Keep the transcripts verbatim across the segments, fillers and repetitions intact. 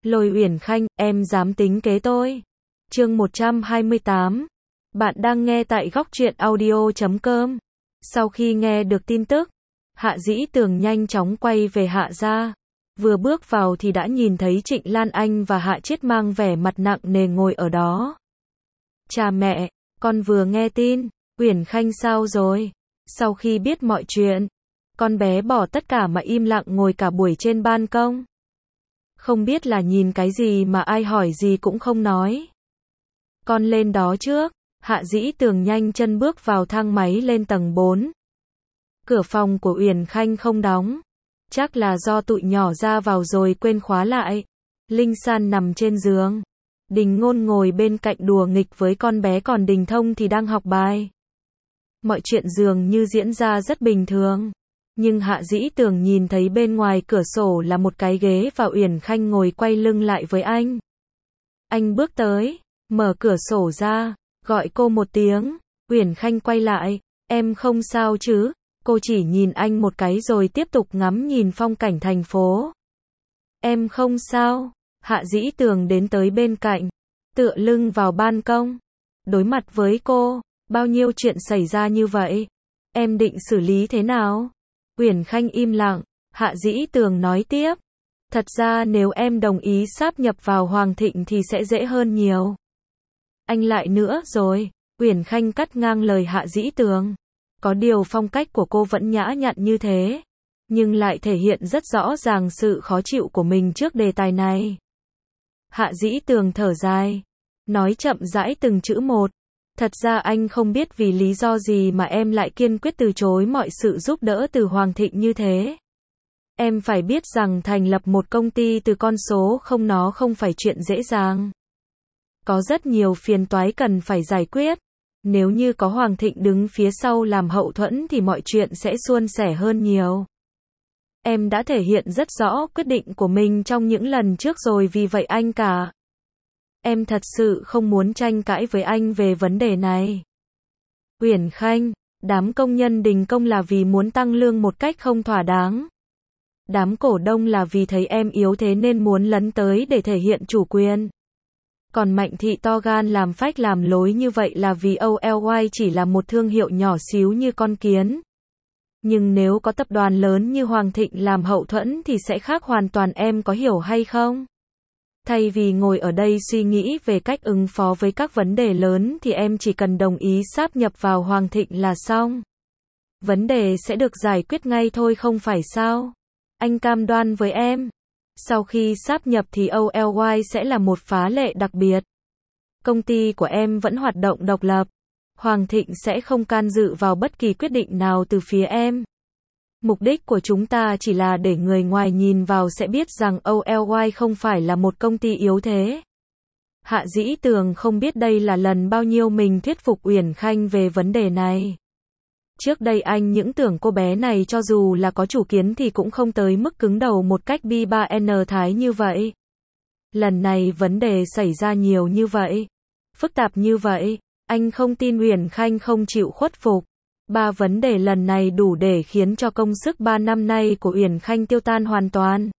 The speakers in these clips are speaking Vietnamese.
Lôi Uyển Khanh, em dám tính kế tôi. Chương một trăm hai mươi tám. Bạn đang nghe tại góc truyện audio chấm com. Sau khi nghe được tin tức, Hạ Dĩ Tường nhanh chóng quay về Hạ gia. Vừa bước vào thì đã nhìn thấy Trịnh Lan Anh và Hạ Chiết mang vẻ mặt nặng nề ngồi ở đó. Cha mẹ, con vừa nghe tin, Uyển Khanh sao rồi? Sau khi biết mọi chuyện, con bé bỏ tất cả mà im lặng ngồi cả buổi trên ban công. Không biết là nhìn cái gì mà ai hỏi gì cũng không nói. Con lên đó trước. Hạ Dĩ Tường nhanh chân bước vào thang máy lên tầng bốn. Cửa phòng của Uyển Khanh không đóng. Chắc là do tụi nhỏ ra vào rồi quên khóa lại. Linh San nằm trên giường. Đình Ngôn ngồi bên cạnh đùa nghịch với con bé, còn Đình Thông thì đang học bài. Mọi chuyện dường như diễn ra rất bình thường. Nhưng Hạ Dĩ Tường nhìn thấy bên ngoài cửa sổ là một cái ghế và Uyển Khanh ngồi quay lưng lại với anh. Anh bước tới, mở cửa sổ ra, gọi cô một tiếng. Uyển Khanh quay lại, em không sao chứ? Cô chỉ nhìn anh một cái rồi tiếp tục ngắm nhìn phong cảnh thành phố. Em không sao. Hạ Dĩ Tường đến tới bên cạnh, tựa lưng vào ban công, đối mặt với cô. Bao nhiêu chuyện xảy ra như vậy, em định xử lý thế nào? Uyển Khanh im lặng. Hạ Dĩ Tường nói tiếp, thật ra nếu em đồng ý sáp nhập vào Hoàng Thịnh thì sẽ dễ hơn nhiều. Anh lại nữa rồi. Uyển Khanh cắt ngang lời Hạ Dĩ Tường. Có điều phong cách của cô vẫn nhã nhặn như thế, nhưng lại thể hiện rất rõ ràng sự khó chịu của mình trước đề tài này. Hạ Dĩ Tường thở dài, nói chậm rãi từng chữ một. Thật ra anh không biết vì lý do gì mà em lại kiên quyết từ chối mọi sự giúp đỡ từ Hoàng Thịnh như thế. Em phải biết rằng thành lập một công ty từ con số không nó không phải chuyện dễ dàng. Có rất nhiều phiền toái cần phải giải quyết. Nếu như có Hoàng Thịnh đứng phía sau làm hậu thuẫn thì mọi chuyện sẽ suôn sẻ hơn nhiều. Em đã thể hiện rất rõ quyết định của mình trong những lần trước rồi, vì vậy anh cả. Em thật sự không muốn tranh cãi với anh về vấn đề này. Uyển Khanh, đám công nhân đình công là vì muốn tăng lương một cách không thỏa đáng. Đám cổ đông là vì thấy em yếu thế nên muốn lấn tới để thể hiện chủ quyền. Còn Mạnh Thị to gan làm phách làm lối như vậy là vì o lờ y chỉ là một thương hiệu nhỏ xíu như con kiến. Nhưng nếu có tập đoàn lớn như Hoàng Thịnh làm hậu thuẫn thì sẽ khác hoàn toàn, em có hiểu hay không? Thay vì ngồi ở đây suy nghĩ về cách ứng phó với các vấn đề lớn thì em chỉ cần đồng ý sáp nhập vào Hoàng Thịnh là xong. Vấn đề sẽ được giải quyết ngay thôi không phải sao? Anh cam đoan với em. Sau khi sáp nhập thì o lờ y sẽ là một phá lệ đặc biệt. Công ty của em vẫn hoạt động độc lập. Hoàng Thịnh sẽ không can dự vào bất kỳ quyết định nào từ phía em. Mục đích của chúng ta chỉ là để người ngoài nhìn vào sẽ biết rằng o lờ y không phải là một công ty yếu thế. Hạ Dĩ Tường không biết đây là lần bao nhiêu mình thuyết phục Uyển Khanh về vấn đề này. Trước đây anh những tưởng cô bé này cho dù là có chủ kiến thì cũng không tới mức cứng đầu một cách bi ba n thái như vậy. Lần này vấn đề xảy ra nhiều như vậy, phức tạp như vậy, anh không tin Uyển Khanh không chịu khuất phục. Ba vấn đề lần này đủ để khiến cho công sức ba năm nay của Uyển Khanh tiêu tan hoàn toàn.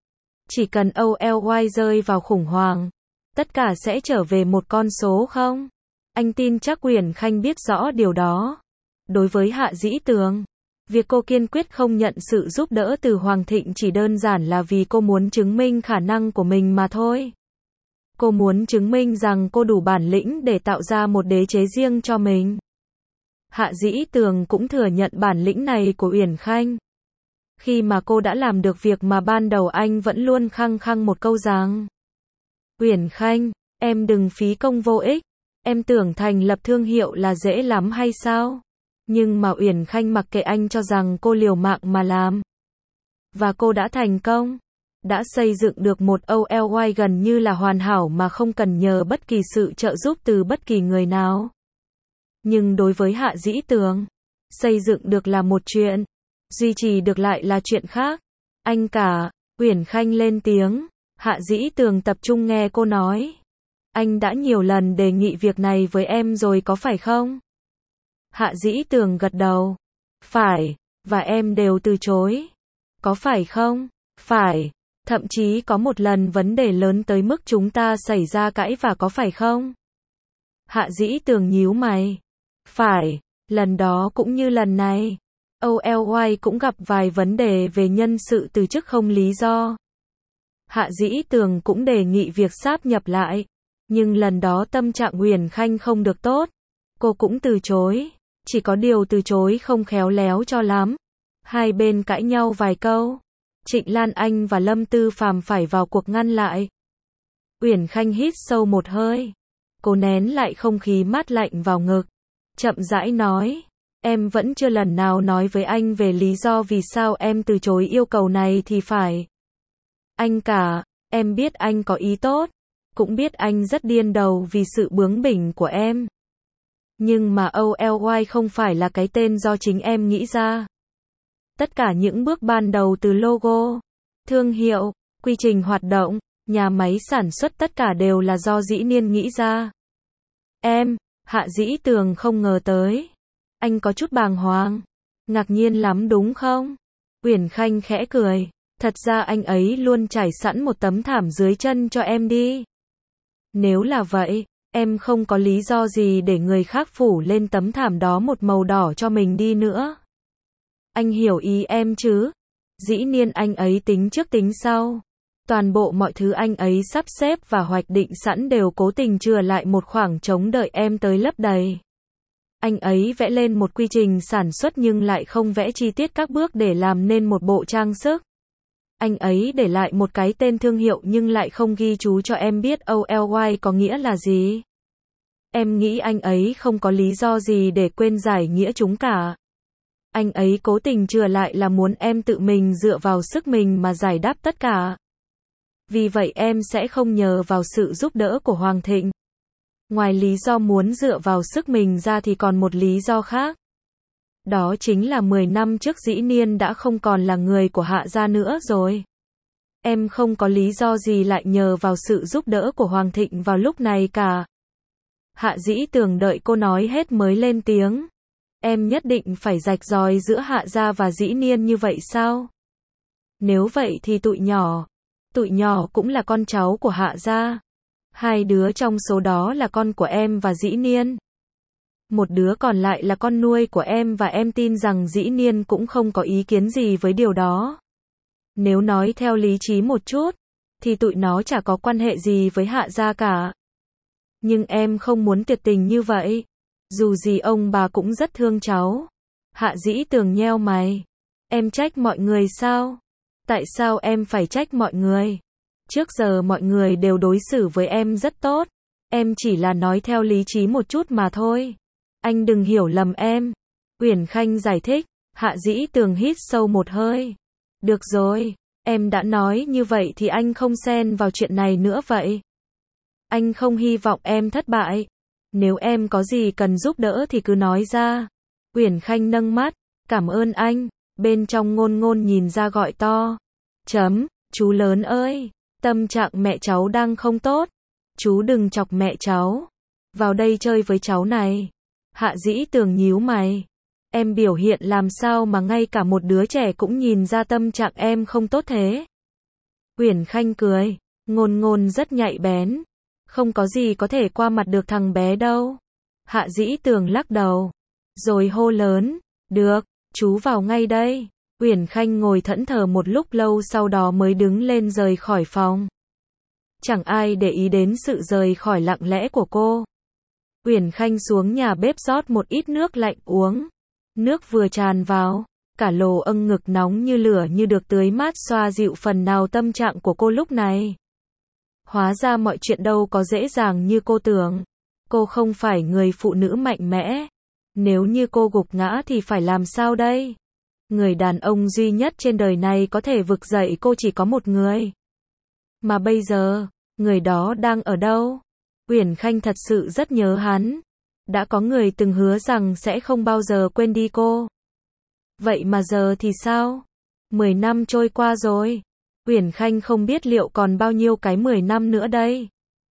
Chỉ cần o lờ y rơi vào khủng hoảng, tất cả sẽ trở về một con số không? Anh tin chắc Uyển Khanh biết rõ điều đó. Đối với Hạ Dĩ Tường, việc cô kiên quyết không nhận sự giúp đỡ từ Hoàng Thịnh chỉ đơn giản là vì cô muốn chứng minh khả năng của mình mà thôi. Cô muốn chứng minh rằng cô đủ bản lĩnh để tạo ra một đế chế riêng cho mình. Hạ Dĩ Tường cũng thừa nhận bản lĩnh này của Uyển Khanh. Khi mà cô đã làm được việc mà ban đầu anh vẫn luôn khăng khăng một câu rằng: Uyển Khanh, em đừng phí công vô ích. Em tưởng thành lập thương hiệu là dễ lắm hay sao? Nhưng mà Uyển Khanh mặc kệ anh cho rằng cô liều mạng mà làm. Và cô đã thành công. Đã xây dựng được một o lờ y gần như là hoàn hảo mà không cần nhờ bất kỳ sự trợ giúp từ bất kỳ người nào. Nhưng đối với Hạ Dĩ Tường, xây dựng được là một chuyện, duy trì được lại là chuyện khác. Anh cả. Uyển Khanh lên tiếng. Hạ Dĩ Tường tập trung nghe cô nói. Anh đã nhiều lần đề nghị việc này với em rồi có phải không? Hạ Dĩ Tường gật đầu. Phải, và em đều từ chối. Có phải không? Phải. Thậm chí có một lần vấn đề lớn tới mức chúng ta xảy ra cãi vã có phải không? Hạ Dĩ Tường nhíu mày. Phải, lần đó cũng như lần này. o lờ y cũng gặp vài vấn đề về nhân sự từ chức không lý do. Hạ Dĩ Tường cũng đề nghị việc sáp nhập lại. Nhưng lần đó tâm trạng Uyển Khanh không được tốt. Cô cũng từ chối. Chỉ có điều từ chối không khéo léo cho lắm. Hai bên cãi nhau vài câu. Trịnh Lan Anh và Lâm Tư Phàm phải vào cuộc ngăn lại. Uyển Khanh hít sâu một hơi. Cô nén lại không khí mát lạnh vào ngực. Chậm rãi nói. Em vẫn chưa lần nào nói với anh về lý do vì sao em từ chối yêu cầu này thì phải. Anh cả, em biết anh có ý tốt. Cũng biết anh rất điên đầu vì sự bướng bỉnh của em. Nhưng mà o lờ y không phải là cái tên do chính em nghĩ ra. Tất cả những bước ban đầu từ logo, thương hiệu, quy trình hoạt động, nhà máy sản xuất tất cả đều là do Dĩ Niên nghĩ ra. Em, Hạ Dĩ Tường không ngờ tới. Anh có chút bàng hoàng. Ngạc nhiên lắm đúng không? Uyển Khanh khẽ cười. Thật ra anh ấy luôn trải sẵn một tấm thảm dưới chân cho em đi. Nếu là vậy, em không có lý do gì để người khác phủ lên tấm thảm đó một màu đỏ cho mình đi nữa. Anh hiểu ý em chứ? Dĩ Niên anh ấy tính trước tính sau. Toàn bộ mọi thứ anh ấy sắp xếp và hoạch định sẵn đều cố tình chừa lại một khoảng trống đợi em tới lấp đầy. Anh ấy vẽ lên một quy trình sản xuất nhưng lại không vẽ chi tiết các bước để làm nên một bộ trang sức. Anh ấy để lại một cái tên thương hiệu nhưng lại không ghi chú cho em biết o lờ y có nghĩa là gì. Em nghĩ anh ấy không có lý do gì để quên giải nghĩa chúng cả. Anh ấy cố tình chừa lại là muốn em tự mình dựa vào sức mình mà giải đáp tất cả. Vì vậy em sẽ không nhờ vào sự giúp đỡ của Hoàng Thịnh. Ngoài lý do muốn dựa vào sức mình ra thì còn một lý do khác. Đó chính là mười năm trước Dĩ Niên đã không còn là người của Hạ gia nữa rồi. Em không có lý do gì lại nhờ vào sự giúp đỡ của Hoàng Thịnh vào lúc này cả. Hạ Dĩ Tường đợi cô nói hết mới lên tiếng. Em nhất định phải rạch ròi giữa Hạ gia và Dĩ Niên như vậy sao? Nếu vậy thì tụi nhỏ, tụi nhỏ cũng là con cháu của Hạ gia. Hai đứa trong số đó là con của em và Dĩ Niên. Một đứa còn lại là con nuôi của em và em tin rằng Dĩ Niên cũng không có ý kiến gì với điều đó. Nếu nói theo lý trí một chút, thì tụi nó chả có quan hệ gì với Hạ gia cả. Nhưng em không muốn tuyệt tình như vậy. Dù gì ông bà cũng rất thương cháu. Hạ Dĩ Tường nheo mày. Em trách mọi người sao? Tại sao em phải trách mọi người? Trước giờ mọi người đều đối xử với em rất tốt. Em chỉ là nói theo lý trí một chút mà thôi. Anh đừng hiểu lầm em. Uyển Khanh giải thích. Hạ Dĩ Tường hít sâu một hơi. Được rồi, em đã nói như vậy thì anh không xen vào chuyện này nữa vậy. Anh không hy vọng em thất bại. Nếu em có gì cần giúp đỡ thì cứ nói ra. Uyển Khanh nâng mắt. Cảm ơn anh. Bên trong Ngôn Ngôn nhìn ra gọi to. Chấm, chú lớn ơi. Tâm trạng mẹ cháu đang không tốt. Chú đừng chọc mẹ cháu. Vào đây chơi với cháu này. Hạ Dĩ Tường nhíu mày. Em biểu hiện làm sao mà ngay cả một đứa trẻ cũng nhìn ra tâm trạng em không tốt thế? Uyển Khanh cười. Ngôn Ngôn rất nhạy bén. Không có gì có thể qua mặt được thằng bé đâu. Hạ Dĩ Tường lắc đầu. Rồi hô lớn. Được, chú vào ngay đây. Uyển Khanh ngồi thẫn thờ một lúc lâu sau đó mới đứng lên rời khỏi phòng. Chẳng ai để ý đến sự rời khỏi lặng lẽ của cô. Uyển Khanh xuống nhà bếp rót một ít nước lạnh uống. Nước vừa tràn vào, cả lồ âng ngực nóng như lửa như được tưới mát xoa dịu phần nào tâm trạng của cô lúc này. Hóa ra mọi chuyện đâu có dễ dàng như cô tưởng. Cô không phải người phụ nữ mạnh mẽ. Nếu như cô gục ngã thì phải làm sao đây? Người đàn ông duy nhất trên đời này có thể vực dậy cô chỉ có một người. Mà bây giờ, người đó đang ở đâu? Uyển Khanh thật sự rất nhớ hắn. Đã có người từng hứa rằng sẽ không bao giờ quên đi cô. Vậy mà giờ thì sao? Mười năm trôi qua rồi. Uyển Khanh không biết liệu còn bao nhiêu cái mười năm nữa đây.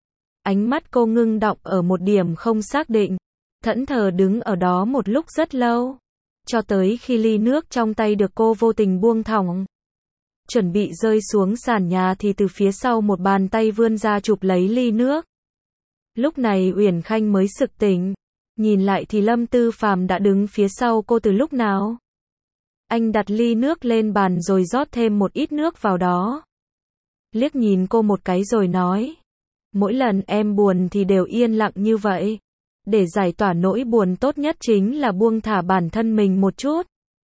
Ánh mắt cô ngưng đọng ở một điểm không xác định. Thẫn thờ đứng ở đó một lúc rất lâu. Cho tới khi ly nước trong tay được cô vô tình buông thõng. chuẩn bị rơi xuống sàn nhà thì từ phía sau một bàn tay vươn ra chụp lấy ly nước. Lúc này Uyển Khanh mới sực tỉnh, nhìn lại thì Lâm Tư Phàm đã đứng phía sau cô từ lúc nào. Anh đặt ly nước lên bàn rồi rót thêm một ít nước vào đó. Liếc nhìn cô một cái rồi nói, mỗi lần em buồn thì đều yên lặng như vậy. Để giải tỏa nỗi buồn tốt nhất chính là buông thả bản thân mình một chút.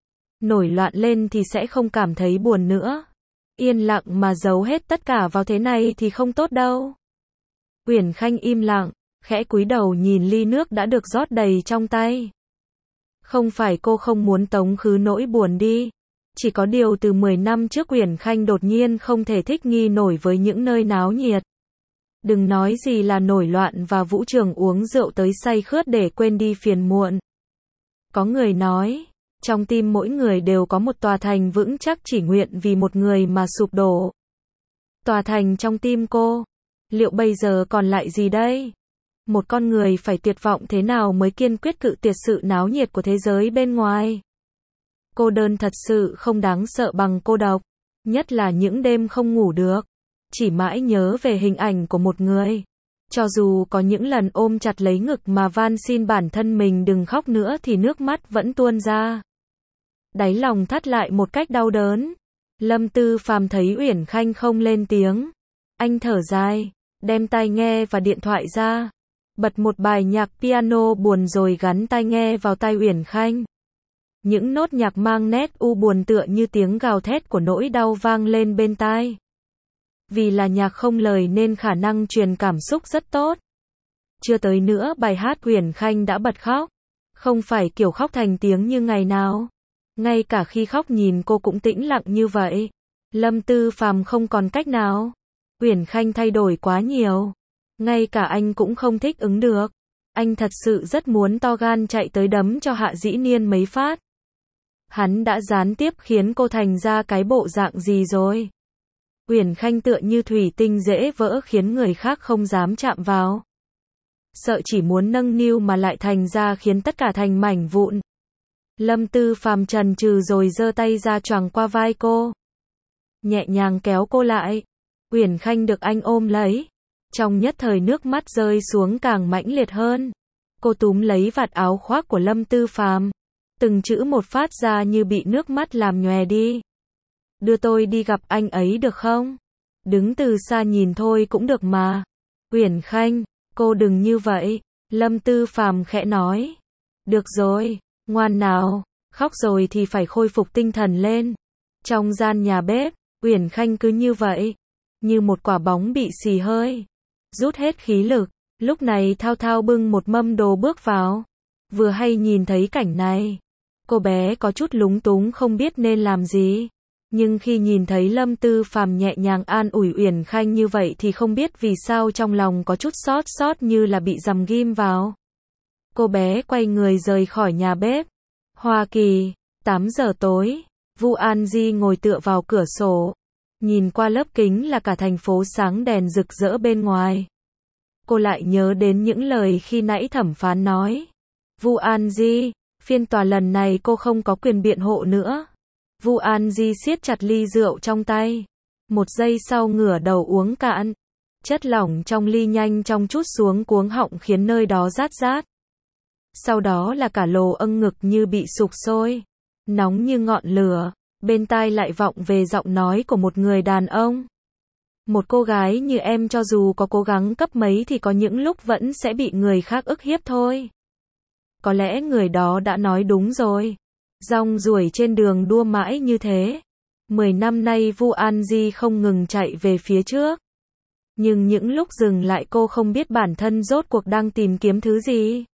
Nổi loạn lên thì sẽ không cảm thấy buồn nữa. Yên lặng mà giấu hết tất cả vào thế này thì không tốt đâu. Uyển Khanh im lặng, khẽ cúi đầu nhìn ly nước đã được rót đầy trong tay. Không phải cô không muốn tống khứ nỗi buồn đi. Chỉ có điều từ mười năm trước Uyển Khanh đột nhiên không thể thích nghi nổi với những nơi náo nhiệt. Đừng nói gì là nổi loạn và vũ trường uống rượu tới say khướt để quên đi phiền muộn. Có người nói, trong tim mỗi người đều có một tòa thành vững chắc chỉ nguyện vì một người mà sụp đổ. Tòa thành trong tim cô, liệu bây giờ còn lại gì đây? Một con người phải tuyệt vọng thế nào mới kiên quyết cự tuyệt sự náo nhiệt của thế giới bên ngoài? Cô đơn thật sự không đáng sợ bằng cô độc, nhất là những đêm không ngủ được, chỉ mãi nhớ về hình ảnh của một người. Cho dù có những lần ôm chặt lấy ngực mà van xin bản thân mình đừng khóc nữa thì nước mắt vẫn tuôn ra. Đáy lòng thắt lại một cách đau đớn. Lâm Tư Phàm thấy Uyển Khanh không lên tiếng. Anh thở dài, đem tai nghe và điện thoại ra. Bật một bài nhạc piano buồn rồi gắn tai nghe vào tai Uyển Khanh. Những nốt nhạc mang nét u buồn tựa như tiếng gào thét của nỗi đau vang lên bên tai. Vì là nhạc không lời nên khả năng truyền cảm xúc rất tốt. Chưa tới nữa bài hát Uyển Khanh đã bật khóc. Không phải kiểu khóc thành tiếng như ngày nào. Ngay cả khi khóc nhìn cô cũng tĩnh lặng như vậy. Lâm Tư Phàm không còn cách nào. Uyển Khanh thay đổi quá nhiều. Ngay cả anh cũng không thích ứng được. Anh thật sự rất muốn to gan chạy tới đấm cho Hạ Dĩ Niên mấy phát. Hắn đã gián tiếp khiến cô thành ra cái bộ dạng gì rồi? Uyển Khanh tựa như thủy tinh dễ vỡ khiến người khác không dám chạm vào. Sợ chỉ muốn nâng niu mà lại thành ra khiến tất cả thành mảnh vụn. Lâm Tư Phàm chần chừ rồi giơ tay ra choàng qua vai cô. Nhẹ nhàng kéo cô lại. Uyển Khanh được anh ôm lấy. Trong nhất thời nước mắt rơi xuống càng mãnh liệt hơn. Cô túm lấy vạt áo khoác của Lâm Tư Phàm. Từng chữ một phát ra như bị nước mắt làm nhòe đi. Đưa tôi đi gặp anh ấy được không? Đứng từ xa nhìn thôi cũng được mà. Uyển Khanh, cô đừng như vậy. Lâm Tư Phàm khẽ nói. Được rồi, ngoan nào, khóc rồi thì phải khôi phục tinh thần lên. Trong gian nhà bếp, Uyển Khanh cứ như vậy, như một quả bóng bị xì hơi. Rút hết khí lực, lúc này thao thao bưng một mâm đồ bước vào. Vừa hay nhìn thấy cảnh này, cô bé có chút lúng túng không biết nên làm gì. Nhưng khi nhìn thấy Lâm Tư Phàm nhẹ nhàng an ủi Uyển Khanh như vậy thì không biết vì sao trong lòng có chút xót xót như là bị giằm ghim vào. Cô bé quay người rời khỏi nhà bếp. Hoa Kỳ, tám giờ tối, Vu An Di ngồi tựa vào cửa sổ. Nhìn qua lớp kính là cả thành phố sáng đèn rực rỡ bên ngoài. Cô lại nhớ đến những lời khi nãy thẩm phán nói. Vu An Di, phiên tòa lần này cô không có quyền biện hộ nữa. Vu An Di siết chặt ly rượu trong tay. Một giây sau ngửa đầu uống cạn. Chất lỏng trong ly nhanh chóng trút xuống cuống họng khiến nơi đó rát rát. Sau đó là cả lồ âng ngực như bị sục sôi. Nóng như ngọn lửa. Bên tai lại vọng về giọng nói của một người đàn ông. Một cô gái như em cho dù có cố gắng cấp mấy thì có những lúc vẫn sẽ bị người khác ức hiếp thôi. Có lẽ người đó đã nói đúng rồi. Rong ruổi trên đường đua mãi như thế. Mười năm nay Vu An Di không ngừng chạy về phía trước. Nhưng những lúc dừng lại cô không biết bản thân rốt cuộc đang tìm kiếm thứ gì.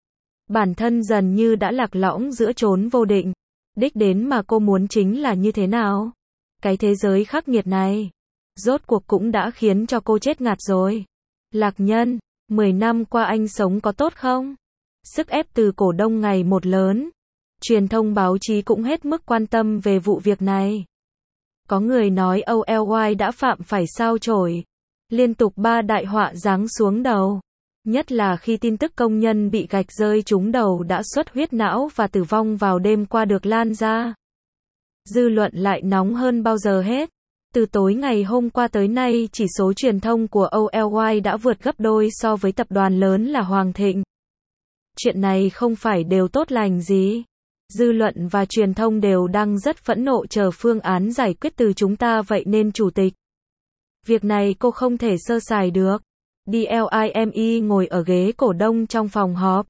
Bản thân dần như đã lạc lõng giữa chốn vô định. Đích đến mà cô muốn chính là như thế nào? Cái thế giới khắc nghiệt này, rốt cuộc cũng đã khiến cho cô chết ngạt rồi. Lạc Nhân, mười năm qua anh sống có tốt không? Sức ép từ cổ đông ngày một lớn. Truyền thông báo chí cũng hết mức quan tâm về vụ việc này. Có người nói o lờ y đã phạm phải sao chổi. Liên tục ba đại họa giáng xuống đầu. Nhất là khi tin tức công nhân bị gạch rơi trúng đầu đã xuất huyết não và tử vong vào đêm qua được lan ra. Dư luận lại nóng hơn bao giờ hết. Từ tối ngày hôm qua tới nay, chỉ số truyền thông của o lờ i đã vượt gấp đôi so với tập đoàn lớn là Hoàng Thịnh. Chuyện này không phải đều tốt lành gì. Dư luận và truyền thông đều đang rất phẫn nộ chờ phương án giải quyết từ chúng ta, vậy nên chủ tịch. Việc này cô không thể sơ sài được. đê lờ i em e ngồi ở ghế cổ đông trong phòng họp.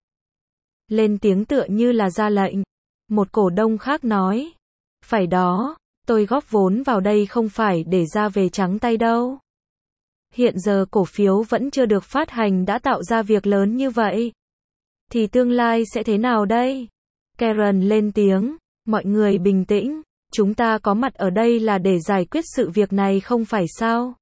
Lên tiếng tựa như là ra lệnh. Một cổ đông khác nói. Phải đó, tôi góp vốn vào đây không phải để ra về trắng tay đâu. Hiện giờ cổ phiếu vẫn chưa được phát hành đã tạo ra việc lớn như vậy. Thì tương lai sẽ thế nào đây? Karen lên tiếng. Mọi người bình tĩnh. Chúng ta có mặt ở đây là để giải quyết sự việc này không phải sao?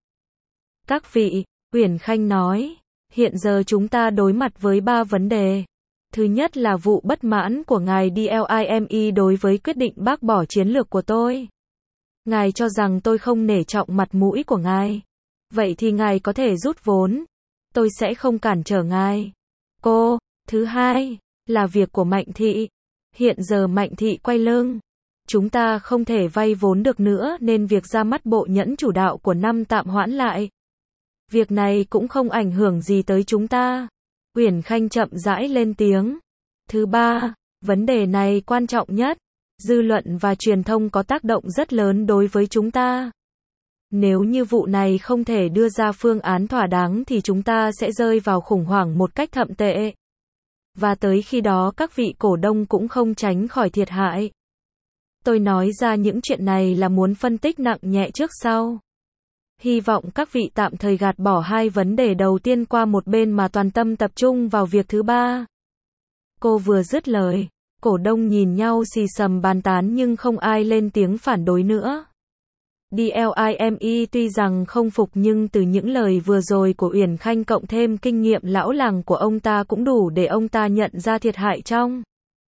Các vị, Uyển Khanh nói. Hiện giờ chúng ta đối mặt với ba vấn đề. Thứ nhất là vụ bất mãn của ngài đê lờ i em e đối với quyết định bác bỏ chiến lược của tôi. Ngài cho rằng tôi không nể trọng mặt mũi của ngài. Vậy thì ngài có thể rút vốn. Tôi sẽ không cản trở ngài. Cô, thứ hai, là việc của Mạnh Thị. Hiện giờ Mạnh Thị quay lưng. Chúng ta không thể vay vốn được nữa nên việc ra mắt bộ nhẫn chủ đạo của năm tạm hoãn lại. Việc này cũng không ảnh hưởng gì tới chúng ta. Uyển Khanh chậm rãi lên tiếng. Thứ ba, vấn đề này quan trọng nhất. Dư luận và truyền thông có tác động rất lớn đối với chúng ta. Nếu như vụ này không thể đưa ra phương án thỏa đáng thì chúng ta sẽ rơi vào khủng hoảng một cách thậm tệ. Và tới khi đó các vị cổ đông cũng không tránh khỏi thiệt hại. Tôi nói ra những chuyện này là muốn phân tích nặng nhẹ trước sau. Hy vọng các vị tạm thời gạt bỏ hai vấn đề đầu tiên qua một bên mà toàn tâm tập trung vào việc thứ ba. Cô vừa dứt lời, cổ đông nhìn nhau xì xầm bàn tán nhưng không ai lên tiếng phản đối nữa. đê lờ i em e tuy rằng không phục nhưng từ những lời vừa rồi của Uyển Khanh cộng thêm kinh nghiệm lão làng của ông ta cũng đủ để ông ta nhận ra thiệt hại trong.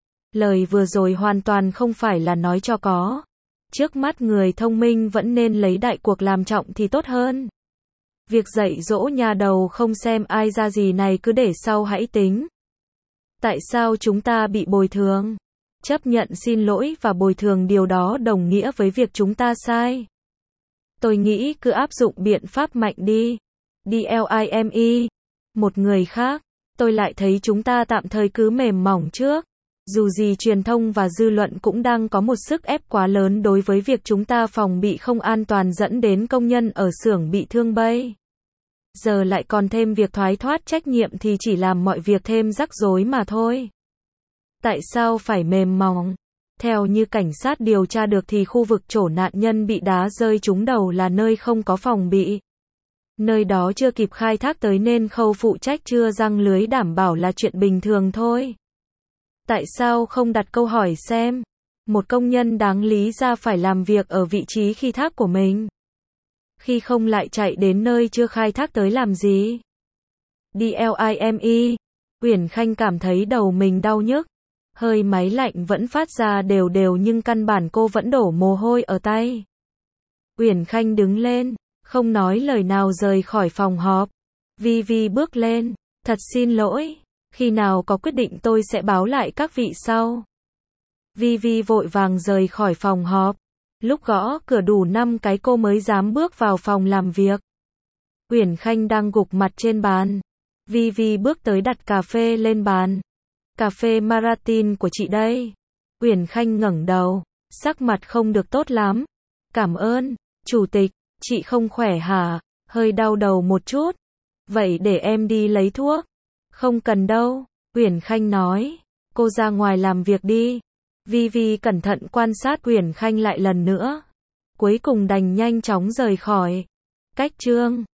Lời vừa rồi hoàn toàn không phải là nói cho có. Trước mắt người thông minh vẫn nên lấy đại cuộc làm trọng thì tốt hơn. Việc dạy dỗ nhà đầu không xem ai ra gì này cứ để sau hãy tính. Tại sao chúng ta bị bồi thường? Chấp nhận xin lỗi và bồi thường điều đó đồng nghĩa với việc chúng ta sai. Tôi nghĩ cứ áp dụng biện pháp mạnh đi. đê lờ i em e. Một người khác. Tôi lại thấy chúng ta tạm thời cứ mềm mỏng trước. Dù gì truyền thông và dư luận cũng đang có một sức ép quá lớn đối với việc chúng ta phòng bị không an toàn dẫn đến công nhân ở xưởng bị thương bay. Giờ lại còn thêm việc thoái thoát trách nhiệm thì chỉ làm mọi việc thêm rắc rối mà thôi. Tại sao phải mềm mỏng? Theo như cảnh sát điều tra được thì khu vực chỗ nạn nhân bị đá rơi trúng đầu là nơi không có phòng bị. Nơi đó chưa kịp khai thác tới nên khâu phụ trách chưa giăng lưới đảm bảo là chuyện bình thường thôi. Tại sao không đặt câu hỏi xem, một công nhân đáng lý ra phải làm việc ở vị trí khai thác của mình. Khi không lại chạy đến nơi chưa khai thác tới làm gì? đê lờ i em e. Uyển Khanh cảm thấy đầu mình đau nhức. Hơi máy lạnh vẫn phát ra đều đều nhưng căn bản cô vẫn đổ mồ hôi ở tay. Uyển Khanh đứng lên, không nói lời nào rời khỏi phòng họp. Vi Vi bước lên, thật xin lỗi. Khi nào có quyết định tôi sẽ báo lại các vị sau. Vi Vi vội vàng rời khỏi phòng họp. Lúc gõ cửa đủ năm cái cô mới dám bước vào phòng làm việc. Uyển Khanh đang gục mặt trên bàn. Vi Vi bước tới đặt cà phê lên bàn. Cà phê Maratin của chị đây. Uyển Khanh ngẩng đầu, sắc mặt không được tốt lắm. Cảm ơn, chủ tịch, chị không khỏe hả? Hơi đau đầu một chút. Vậy để em đi lấy thuốc. Không cần đâu, Uyển Khanh nói. Cô ra ngoài làm việc đi. Vi Vi cẩn thận quan sát Uyển Khanh lại lần nữa. Cuối cùng đành nhanh chóng rời khỏi. Cách chương